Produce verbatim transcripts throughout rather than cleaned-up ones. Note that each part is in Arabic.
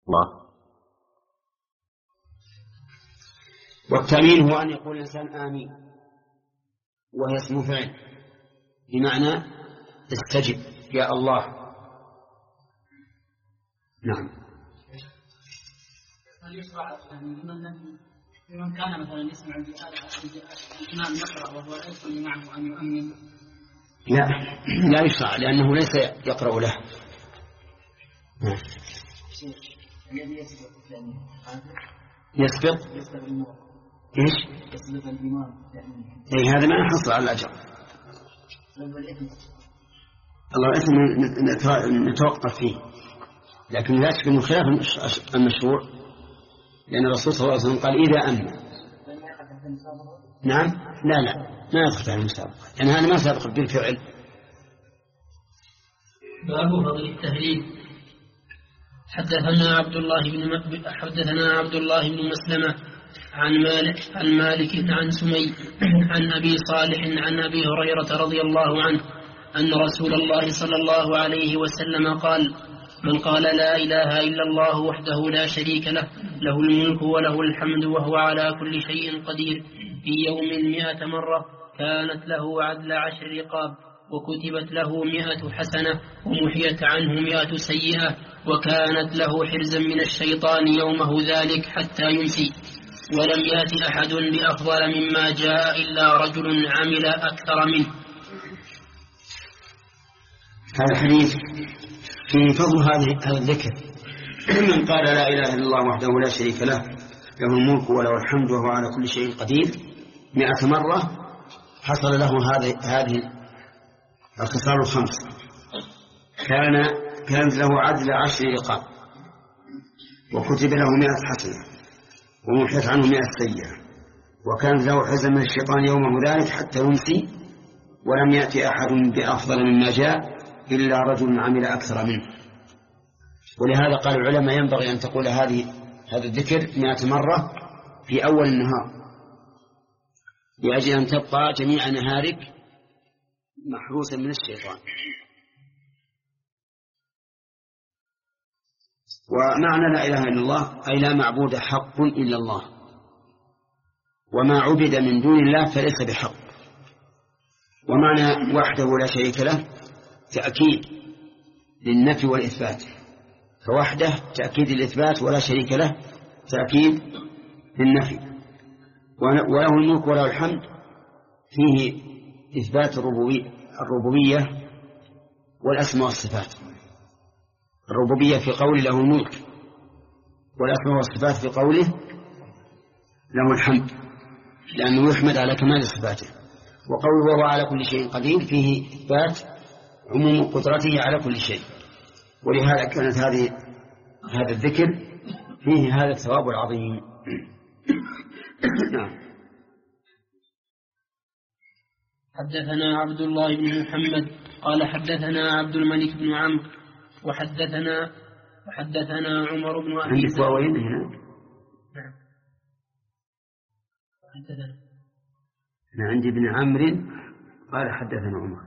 الله. والتأمين هو أن يقول الإنسان آمين، وهي اسم فعل بمعنى استجب يا الله. نعم. هل يشرع لمن كان مثلا يسمع الإمام يقرأ وهو لا يصلي معه أن يؤمن؟ لا لا يشرع لأنه ليس يقرأ له. الذي يسبق يسبق إيش؟ يسبق الإمام. إيه هذا ما يحصل على الأجر. الله الإثم نتوقف فيه، لكن لا شك أنه خلاف المشروع، لأن الرسول صلى الله عليه وسلم قال إذا أمن. نعم لا لا ما يدخل في المسابقة، لأن يعني هذا ما سابق بالفعل. باب فضل التهليل. حدثنا عبد الله بن حدثنا عبد الله بن مسلمة عن مالك عن مالك عن سمي عن أبي صالح عن أبي هريرة رضي الله عنه أن رسول الله صلى الله عليه وسلم قال: من قال لا إله إلا الله وحده لا شريك له له الملك وله الحمد وهو على كل شيء قدير في يوم مئة مرة كانت له عدل عشر رقاب وكتبت له مئة حسنة ومحيت عنه مئة سيئة وكانت له حرزا من الشيطان يومه ذلك حتى يمسي ولم يأت أحد بأفضل مما جاء إلا رجل عمل أكثر منه. هذا الحديث في فضل هذا الذكر. من قال لا إله إلا الله وحده لا شريك له له الملك وله الحمد وهو على كل شيء قدير مئة مرة حصل له هذه هذه الخصال الخمس. كان كانت له عدل عشر رقاب وكتب له مئة حسنة ومحيت عنه مئة سيئة وكانت له حزن من الشيطان يومه ذلك حتى يمسي ولم يأتي أحد بأفضل مما جاء إلا رجل عمل أكثر منه. ولهذا قال العلماء ينبغي أن تقول هذه هذا الذكر مئة مرة في أول النهار لأجل أن تبقى جميع نهارك محروسا من الشيطان. ومعنى لا إله إلا الله أي لا معبود حق إلا الله، وما عبد من دون الله فليس بحق. ومعنى وحده لا شريك له تأكيد للنفي والإثبات، فوحده تأكيد الإثبات ولا شريك له تأكيد للنفي. وله الملك وله الحمد فيه إثبات الربوبية والأسماء والصفات. الربوبية في قوله له الملك، والأسماء والصفات في قوله له الحمد لأنه يحمد على كمال صفاته. وقوله وهو على كل شيء قدير فيه إثبات عموم قدرته على كل شيء. ولهذا كانت هذه هذا الذكر فيه هذا الثواب العظيم. نعم. حدثنا عبد الله بن محمد قال حدثنا عبد الملك بن عمرو وحدثنا وحدثنا عمر بن أبي زيد. نعم. حدثنا أنا عندي ابن عمرو قال حدثنا عمر.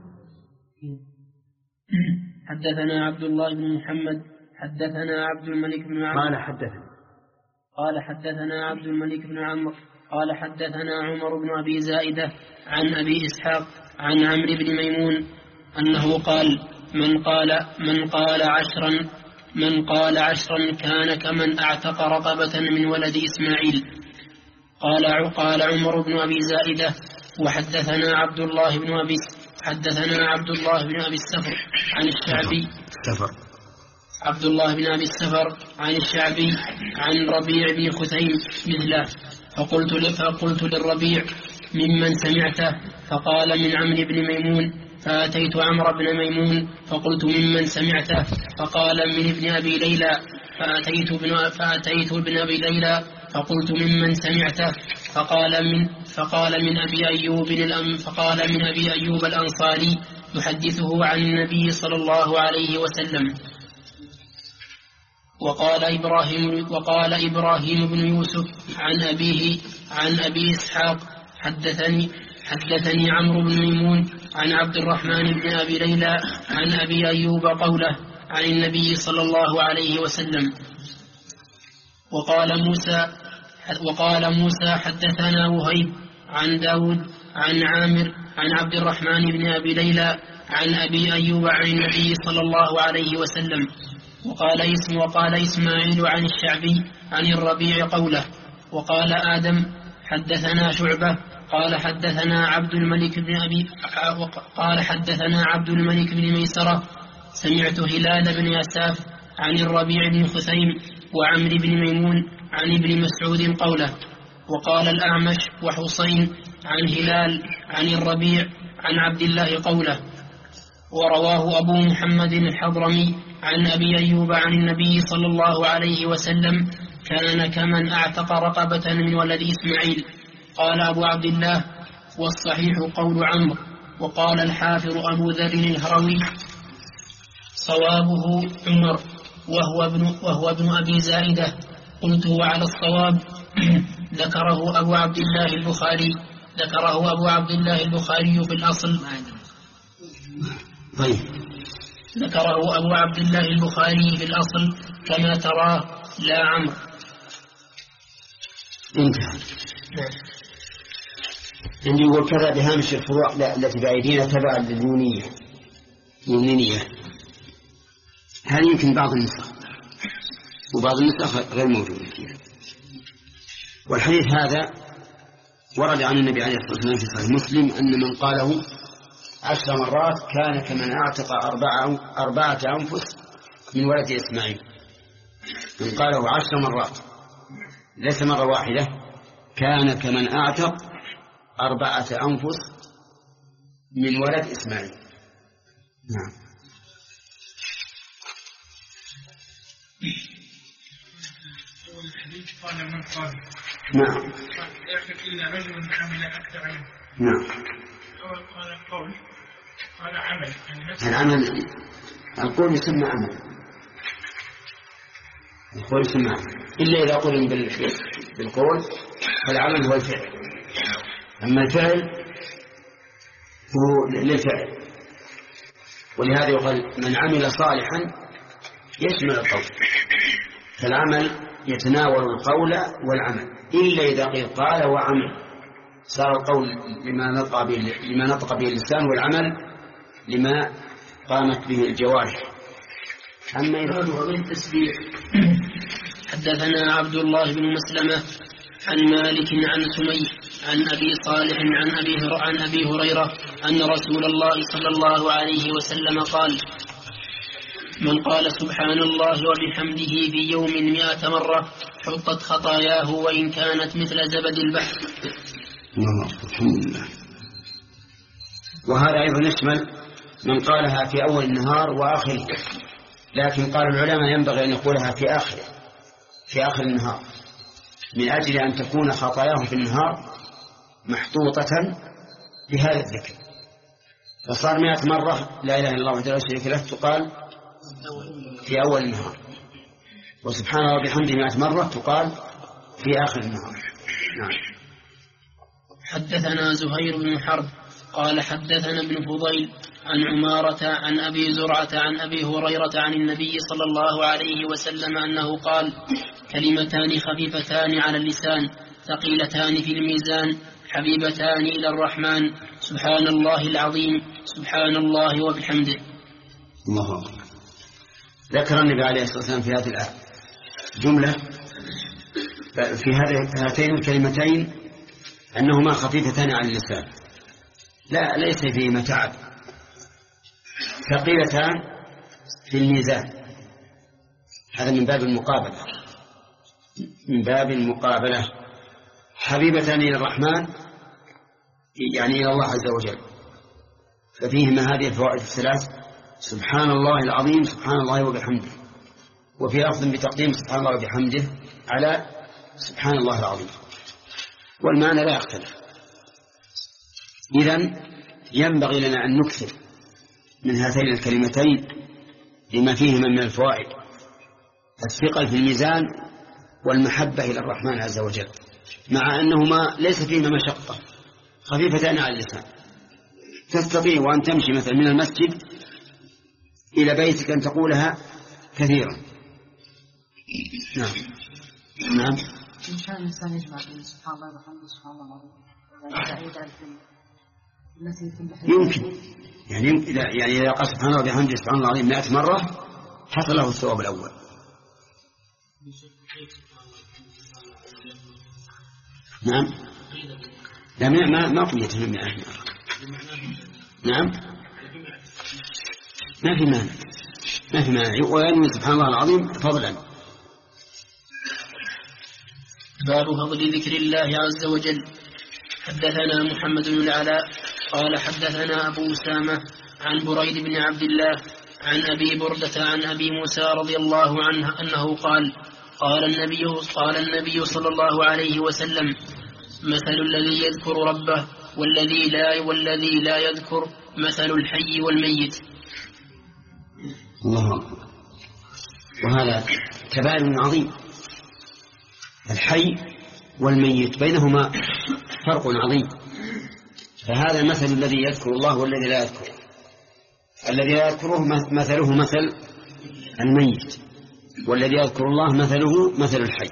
حدثنا عبد الله بن محمد حدثنا عبد الملك بن عمرو قال حدثنا قال حدثنا عبد الملك بن عمرو قال حدثنا عمر بن أبي زائدة عن أبي إسحاق عن عمرو بن ميمون أنه قال من قال من قال عشرا من قال عشرا كان كمن أعتق رقبة من ولد إسماعيل. قال قال عمر بن أبي زائدة وحدثنا عبد الله بن أبي حدثنا عبد الله بن أبي السفر عن الشعبي سفر عبد الله بن أبي السفر عن الشعبي عن ربيع بن خثيم مثله. فقلت فقلت للربيع ممن سمعته؟ فقال من عمرو بن ميمون. فأتيت عمرو بن ميمون فقلت ممن سمعته؟ فقال من ابن أبي ليلى. فأتيت ابن فأتيت ابن أبي ليلى فقلت ممن سمعته؟ فقال من فقال من أبي أيوب الأم فقال من أبي أيوب الأنصاري يحدثه عن النبي صلى الله عليه وسلم. وقال إبراهيم وقال إبراهيم بن يوسف عن أبيه عن أبي إسحاق حدثني حدثني عمرو بن ميمون عن عبد الرحمن بن أبي ليلى عن أبي أيوب قوله عن النبي صلى الله عليه وسلم. وقال موسى وقال موسى حدثنا وهيب عن داود عن عامر عن عبد الرحمن بن أبي ليلى عن أبي أيوب عن النبي صلى الله عليه وسلم. وقال اسم وقال إسماعيل عن الشعبي عن الربيع قوله. وقال آدم حدثنا شعبة قال حدثنا عبد الملك بن أبي قال حدثنا عبد الملك بن ميسرة سمعت هلال بن يساف عن الربيع بن خثيم وعمر بن ميمون عن ابن مسعود قوله. وقال الأعمش وحسين عن هلال عن الربيع عن عبد الله قوله. ورواه أبو محمد الحضرمي عن أبي أيوب عن النبي صلى الله عليه وسلم كان كمن أعتق رقبة من ولد إسماعيل. قال أبو عبد الله والصحيح قول عمرو. وقال الحافظ أبو ذر الهروي صوابه عمر وهو ابن, وهو ابن أبي زائدة. قلت هو على الصواب. ذكره أبو عبد الله البخاري ذكره أبو عبد الله البخاري في الأصل طيب. ذكره أبو عبد الله البخاري في الأصل كما تراه لا عمرو. انتهى. عندي يقول كذا بهامش الفروع التي بأيدينا تبعا للنونية النونية. هل يمكن بعض النسخ وبعض النسخ غير موجودة فيها. والحديث هذا ورد عن النبي عليه الصلاة والسلام في صحيح مسلم أن من قاله عشر مرات كان كمن أعتق أربعة, أربعة أنفس من ولد إسماعيل. من قاله عشر مرات ليس مرة واحدة كان كمن أعتق أربعة أنفس من ولد إسماعيل. نعم. الحديث قال من قال نعم يعتق إلا رجل عمل أكثر منه. نعم. قال القول قال عمل العمل القول يسمى عمل. القول يسمى عمل إلا إذا قرن بالقول فالعمل هو الفعل. أما الفعل هو للفعل. ولهذا يقال من عمل صالحا يشمل القول. فالعمل يتناول القول والعمل إلا إذا قيل قال وعمل صار القول لما نطق به لما نطق به اللسان والعمل لما قامت به الجوارح. أما إذا بالتسبيح. حدثنا عبد الله بن مسلمة عن مالك عن سمي عن أبي صالح عن أبي عن أبي هريرة أن رسول الله صلى الله عليه وسلم قال من قال سبحان الله وبحمده في يوم مئة مرة حطت خطاياه وإن كانت مثل زبد البحر. الحمد لله. وهذا أيضا يشمل من قالها في أول النهار وآخره. لكن قال العلماء ينبغي أن يقولها في آخره في آخر النهار من أجل أن تكون خطاياه في النهار محطوطة بهذا الذكر. فصار مئة مرة لا إله إلا الله وحده لا شريك له تقال في أول النهار. وسبحان الله وبحمده مئة مرة تقال في آخر النهار. نعم. حدثنا زهير بن حرب قال حدثنا ابن فضيل عن عمارة عن أبي زرعة عن أبي هريرة عن النبي صلى الله عليه وسلم أنه قال كلمتان خفيفتان على اللسان ثقيلتان في الميزان حبيبتان إلى الرحمن سبحان الله العظيم سبحان الله وبحمده. الله أكبر. ذكر النبي عليه الصلاة والسلام في هذه الآية جملة في هاتين الكلمتين أنهما خفيفتان على اللسان لا ليس فيهما تعب. ثقيلتان في الميزان هذا من باب المقابلة من باب المقابلة. حبيبتان إلى الرحمن يعني إلى الله عز وجل. ففيهما هذه الفوائد الثلاث سبحان الله العظيم سبحان الله وبحمده. وفي لفظ بتقديم سبحان الله وبحمده على سبحان الله العظيم والمعنى لا يختلف. إذن ينبغي لنا أن نكثر من هاتين الكلمتين لما فيهما من الفوائد الثقل في الميزان والمحبة إلى الرحمن عز وجل مع أنهما ليس فيهما مشقة خفيفتان على اللسان. تستطيع وأن تمشي مثلا من المسجد إلى بيتك أن تقولها كثيرا. نعم. نعم. إن شاء الإنسان يجمع بين سبحان الله وبحمده سبحان الله العظيم. يمكن يعني إذا يعني إذا قال سبحان الله وبحمده سبحان الله العظيم مئة مرة حصل له الثواب الأول. نعم. لا ما ما قيت من مئة مرة. نعم. ما في مانع ما في مانع وينمي سبحان الله العظيم فضلا. باب فضل ذكر الله عز وجل. حدثنا محمد بن العلاء قال حدثنا أبو أسامة عن بريد بن عبد الله عن أبي بردة عن أبي موسى رضي الله عنه أنه قال قال النبي, قال النبي صلى الله عليه وسلم مثل الذي يذكر ربه والذي لا, والذي لا يذكر مثل الحي والميت. الله أكبر. وهذا تباين عظيم. الحي والميت بينهما فرق عظيم. فهذا المثل الذي يذكر الله والذي لا يذكر. الذي لا يذكره مثله مثل الميت والذي يذكر الله مثله مثل الحي.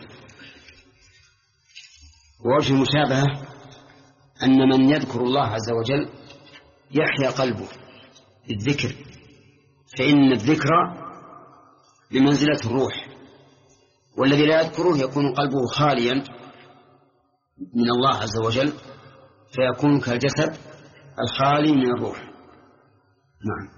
ووجه المشابهة أن من يذكر الله عز وجل يحيا قلبه بالذكر فإن الذكر بمنزلة الروح والذي لا يذكره يكون قلبه خاليا من الله عز وجل فيكون كالجسد الخالي من الروح. نعم.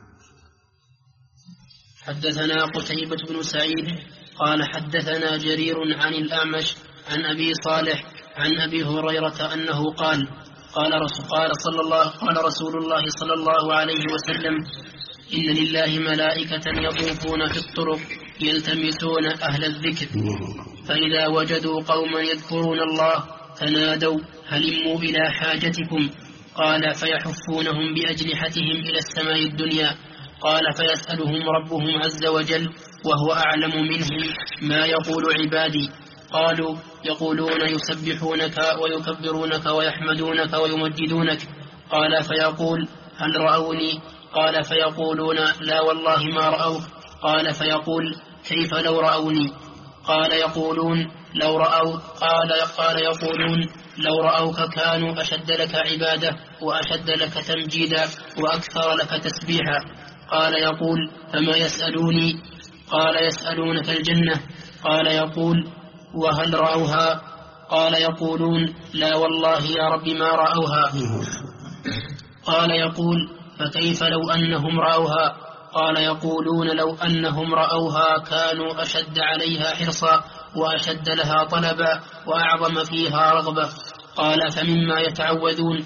حدثنا قتيبة بن سعيد قال حدثنا جرير عن الأعمش عن أبي صالح عن أبي هريرة أنه قال قال رسول, قال صلى الله قال رسول الله صلى الله عليه وسلم إن لله ملائكة يطوفون في الطرق يلتمسون أهل الذكر فإذا وجدوا قوما يذكرون الله فنادوا هلموا إلى حاجتكم قال فيحفونهم بأجنحتهم إلى السماء الدنيا قال فيسألهم ربهم عز وجل وهو أعلم منهم ما يقول عبادي قالوا يقولون يسبحونك ويكبرونك ويحمدونك ويمجدونك قال فيقول هل رأوني قال فيقولون لا والله ما رأوك قال فيقول كيف لو رأوني قال يقولون لو رأوا قال, قال يقولون لو رأوك كانوا أشد لك عبادة وأشد لك تمجيدا وأكثر لك تسبيحا قال يقول فما يسألوني قال يسألونك الجنة قال يقول وهل رأوها قال يقولون لا والله يا رب ما رأوها قال يقول فكيف لو أنهم رأوها قال يقولون لو أنهم رأوها كانوا أشد عليها حرصا وأشد لها طلبا وأعظم فيها رغبة قال فمما يتعوذون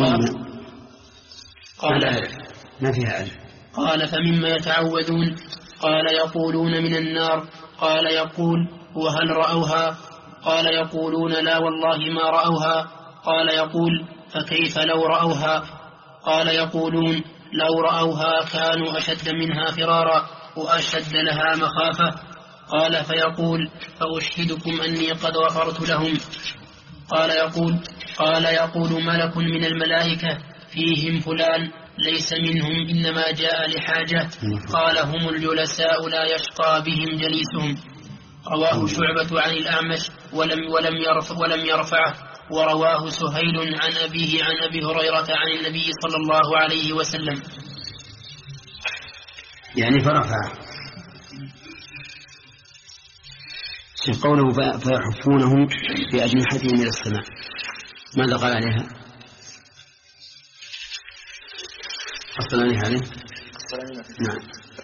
قال ما فيها ألف قال فمما يتعوذون قال يقولون من النار قال يقول وهل رأوها قال يقولون لا والله ما رأوها قال يقول فكيف لو رأوها قال يقولون لو رأوها كانوا أشد منها فرارا وأشد لها مخافة قال فيقول فأشهدكم أني قد غفرت لهم قال يقول قال يقول ملك من الملائكة فيهم فلان ليس منهم إنما جاء لحاجة قال هم الجلساء لا يشقى بهم جليسهم رواه شعبة عن الأعمش ولم, ولم, يرفع ولم يرفعه ورواه سهيل عن أبيه عن أبي هريرة عن النبي صلى الله عليه وسلم يعني فرفعه قوله فيحفونهم بأجنحتهم إلى السماء ماذا قال عليها أصلا عليها عليه نعم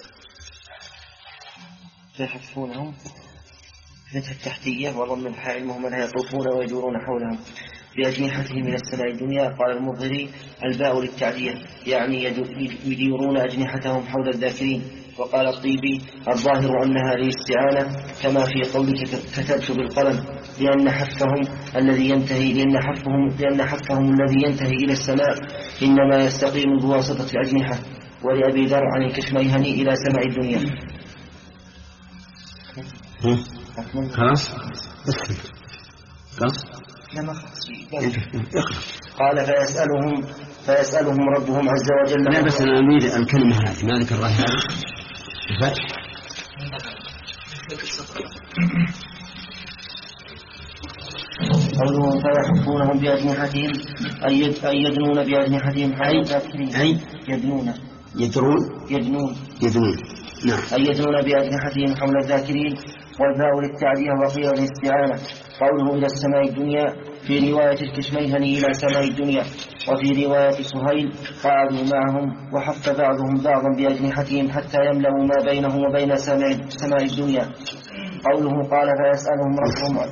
فيحفونهم فتح التحتية وضم الحاء المهملة يطوفون ويدورون حولهم بأجنحتهم إلى السماء الدنيا قال المظهري الباء للتعدية يعني يديرون أجنحتهم حول الذاكرين وقال الطيبي الظاهر أنها للاستعانة كما في قولك كتبت بالقلم لأن حفهم الذي ينتهي لأن حفهم لأن حفهم الذي ينتهي إلى السماء إنما يستقيم بواسطة الأجنحة ولأبي ذر عن الكشميهني إلى سماء الدنيا. خلاص خلاص قال فيسألهم فيسألهم ربهم عز وجل لا بس أنا أريد الكلمة هذه ما ذكر الله هذا الفتح قوله فيحفونهم بأجنحتهم أي يدنون بأجنحتهم حول الذاكرين أي يدنون يدرون يدنون يدنون نعم أي يدنون بأجنحتهم حول الذاكرين. والباء للتعدية وقيل للاستعانة. قوله إلى السماء الدنيا في رواية الكشميهني إلى سماء الدنيا، وفي رواية سهيل قعدوا معهم وحف بعضهم بعضا بأجنحتهم حتى يملأوا ما بينهم وبين سماء الدنيا. قوله قال فيسألهم ربهم.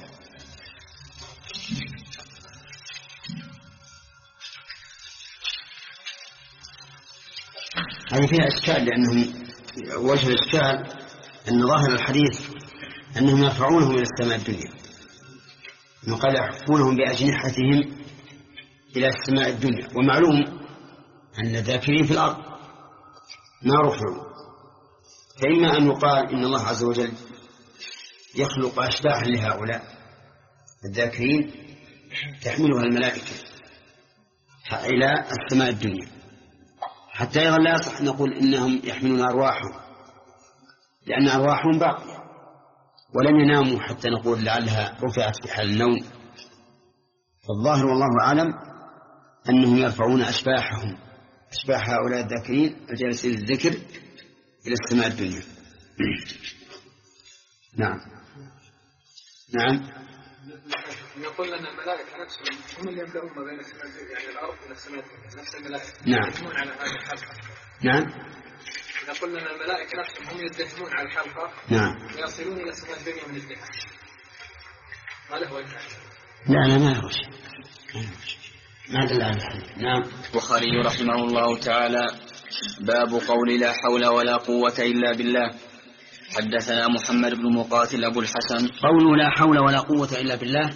هذه فيها إشكال، لأنهم وجه الإشكال أن ظاهر الحديث أنهم يرفعونهم إلى السماء الدنيا، وقال يحفونهم بأجنحتهم إلى السماء الدنيا، ومعلوم أن الذاكرين في الأرض ما رفعوا، فإما أن يقال إن الله عز وجل يخلق أشباحا لهؤلاء الذاكرين تحملها الملائكة إلى السماء الدنيا، حتى أيضا لا يصح نقول إنهم يحملون أرواحهم، لأن أرواحهم باقية ولم يناموا حتى نقول لعلها رفعت في حال النوم. فالظاهر والله أعلم أنهم يرفعون أشباحهم، أشباح هؤلاء الذاكرين الجالسين للذكر، إلى السماء الدنيا. نعم نعم. نقول أن الملائكة نفسهم هم اللي يملؤون ما بين السماء الدنيا، يعني الأرض إلى السماء الدنيا، نفس الملائكة نعم يدهمون على هذه الحلقة. نعم. نقول أن الملائكة نفسهم هم يدهمون على الحلقة، نعم، ويصلون إلى السماء الدنيا من الدهاء. ما له وجه؟ لا لا ما له شيء، ما دل على الحديث. نعم. البخاري رحمه الله تعالى باب قول لا حول ولا قوة إلا بالله. حدثنا محمد بن مقاتل أبو الحسن. قوله لا حول ولا قوة إلا بالله،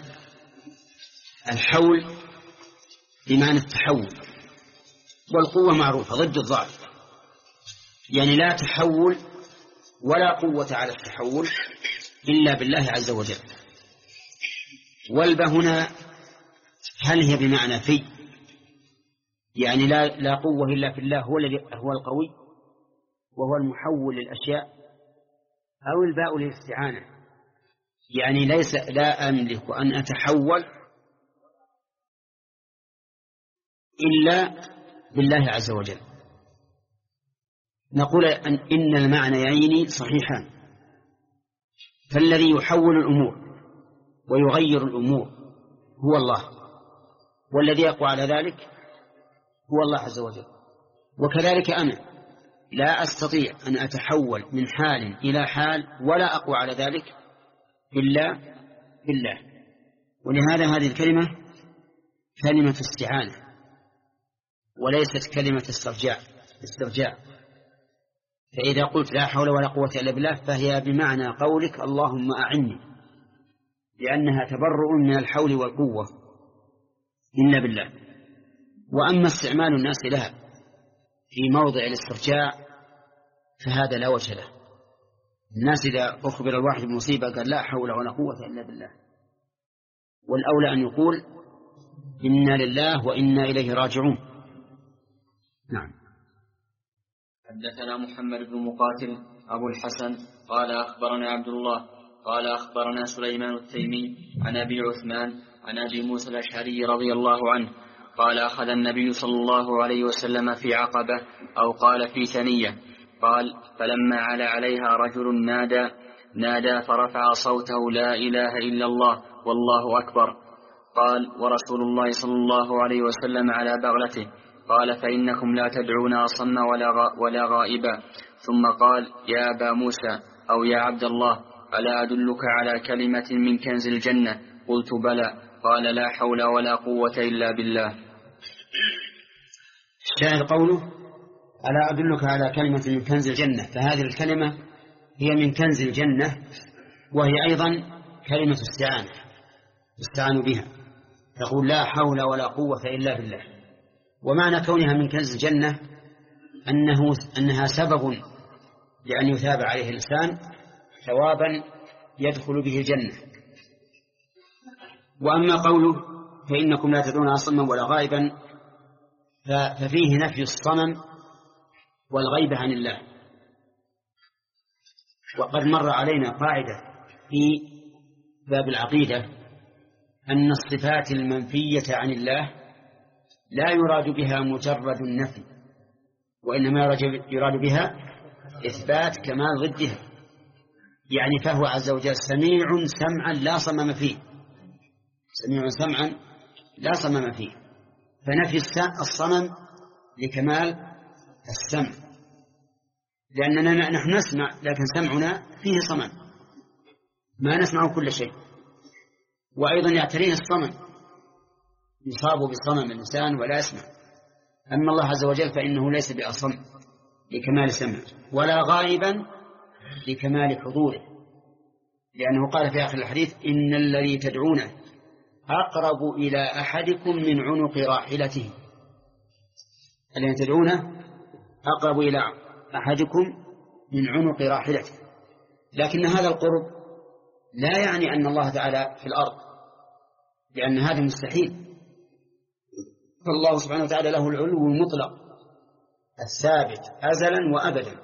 الحول بمعنى التحول، والقوة معروفة ضد الضعف، يعني لا تحول ولا قوة على التحول إلا بالله عز وجل. والباء هنا هل هي بمعنى في، يعني لا, لا قوة إلا في الله، هو الذي هو القوي وهو المحول للأشياء، أو الباء للاستعانة، يعني ليس لا أملك أن أتحول إلا بالله عز وجل. نقول أن إن المعنيين صحيحان، فالذي يحول الأمور ويغير الأمور هو الله، والذي يقوى على ذلك هو الله عز وجل. وكذلك أنا لا أستطيع أن أتحول من حال إلى حال ولا أقوى على ذلك إلا بالله. ولهذا هذه الكلمة كلمة استعانة وليست كلمة استرجاع استرجاع فإذا قلت لا حول ولا قوة إلا بالله فهي بمعنى قولك اللهم أعني، لأنها تبرؤ من الحول والقوة إلا بالله. وأما استعمال الناس لها في موضع الاسترجاع فهذا لا وجه له. الناس إذا أخبر الواحد بمصيبة قال لا حول ولا قوة إلا بالله، والأولى أن يقول إنا لله وإنا إليه راجعون. نعم. حدثنا محمد بن مقاتل أبو الحسن قال أخبرنا عبد الله قال أخبرنا سليمان التيمي عن أبي عثمان عن أبي موسى الأشعري رضي الله عنه قال أخذ النبي صلى الله عليه وسلم في عقبة أو قال في ثنية، قال فلما علا عليها رجل نادى نادى فرفع صوته لا إله إلا الله والله أكبر. قال ورسول الله صلى الله عليه وسلم على بغلته، قال فإنكم لا تدعون أصم ولا غائبا. ثم قال يا أبا موسى أو يا عبد الله ألا أدلك على كلمة من كنز الجنة؟ قلت بلى. قال لا حول ولا قوة إلا بالله. الشاهد قوله ألا أدلك على كلمة من كنز الجنة، فهذه الكلمة هي من كنز الجنة، وهي أيضا كلمة استعانة استعانوا بها، تقول لا حول ولا قوة إلا بالله. ومعنى كونها من كنز الجنة أنه أنها سبب لأن يثاب عليه الإنسان ثوابا يدخل به الجنة. وأما قوله فإنكم لا تدعون أصما ولا غائبا ففيه نفي الصنم والغيبة عن الله. وقد مر علينا قاعدة في باب العقيدة أن الصفات المنفية عن الله لا يراد بها مجرد النفي، وإنما يراد بها إثبات كمال ضدها. يعني فهو عز وجل سميع سمعا لا صمم فيه، سميع سمعا لا صمم فيه، فنفي الصمم لكمال السمع، لأننا نحن نسمع لكن سمعنا فيه صمم، ما نسمع كل شيء. وأيضا يعتريه الصمم، يصاب بصمم الإنسان ولا يسمع. أما الله عز وجل فإنه ليس بأصم لكمال سمع، ولا غائبا لكمال حضوره، لأنه قال في آخر الحديث إن الذي تدعونه أقرب إلى أحدكم من عنق راحلته. الذي تدعونه أقرب إلى أحدكم من عنق راحلته. لكن هذا القرب لا يعني أن الله تعالى في الأرض، لأن هذا مستحيل، فالله سبحانه وتعالى له العلو المطلق الثابت أزلا وأبدا،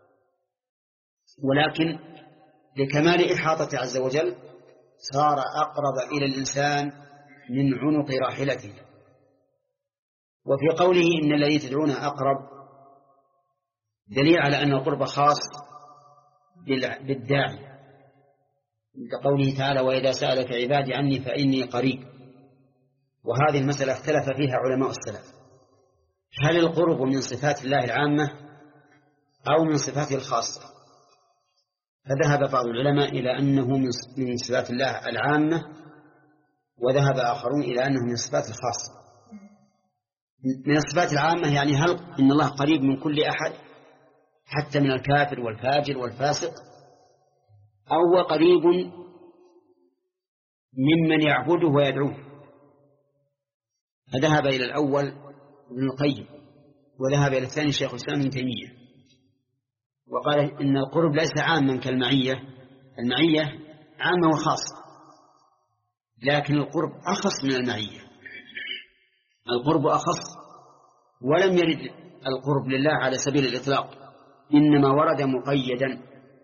ولكن لكمال إحاطته عز وجل صار أقرب إلى الإنسان من عنق راحلته. وفي قوله إن الذي تدعونه أقرب دليل على أن القرب خاص بالداعي، كقوله تعالى وإذا سألك عبادي عني فإني قريب. وهذه المسألة اختلف فيها علماء السلف، هل القرب من صفات الله العامة أو من صفاته الخاصة؟ فذهب بعض العلماء إلى أنه من صفات الله العامة، وذهب آخرون إلى أنه من صفات الخاصة. من الصفات العامة يعني هل إن الله قريب من كل أحد حتى من الكافر والفاجر والفاسق، أو هو قريب ممن يعبده ويدعوه؟ فذهب إلى الأول ابن القيم، وذهب إلى الثاني شيخ الإسلام ابن تيمية، وقال إن القرب ليس عاما كالمعية، المعية عامة وخاصة، لكن القرب أخص من المعية، القرب أخص، ولم يرد القرب لله على سبيل الإطلاق، إنما ورد مقيدا.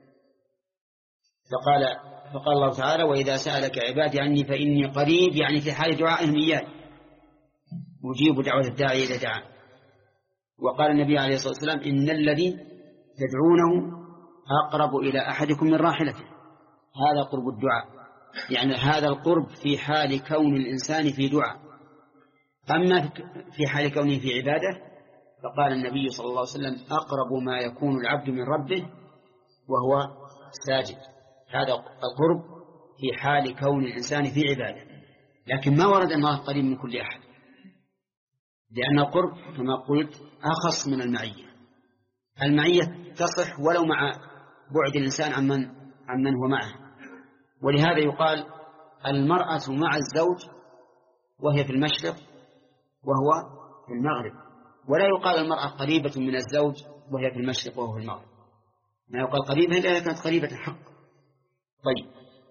فقال فقال الله تعالى وإذا سألك عبادي عني فإني قريب، يعني في حال دعائهم إياي أجيب دعوة الداعي إذا دعا. وقال النبي عليه الصلاة والسلام إن الذي تدعونه أقرب إلى أحدكم من راحلته، هذا قرب الدعاء، يعني هذا القرب في حال كون الإنسان في دعاء. أما في حال كونه في عبادة فقال النبي صلى الله عليه وسلم أقرب ما يكون العبد من ربه وهو ساجد، هذا القرب في حال كون الإنسان في عبادة. لكن ما ورد أن الله قريب من كل أحد، لأن القرب كما قلت أخص من المعية. المعية تصح ولو مع بعد الإنسان عمن عمن هو معه، ولهذا يقال المرأة مع الزوج وهي في المشرق وهو في المغرب، ولا يقال المرأة قريبة من الزوج وهي في المشرق وهو في المغرب، ما يقال قريبة إلا إذا كانت قريبة حق. طيب،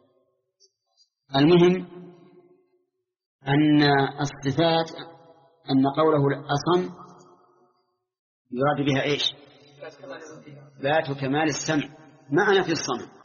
المهم أن الصفات أن قوله الأصم يراد بها إيش؟ ذات كمال السمع، ما أنا في الصمم،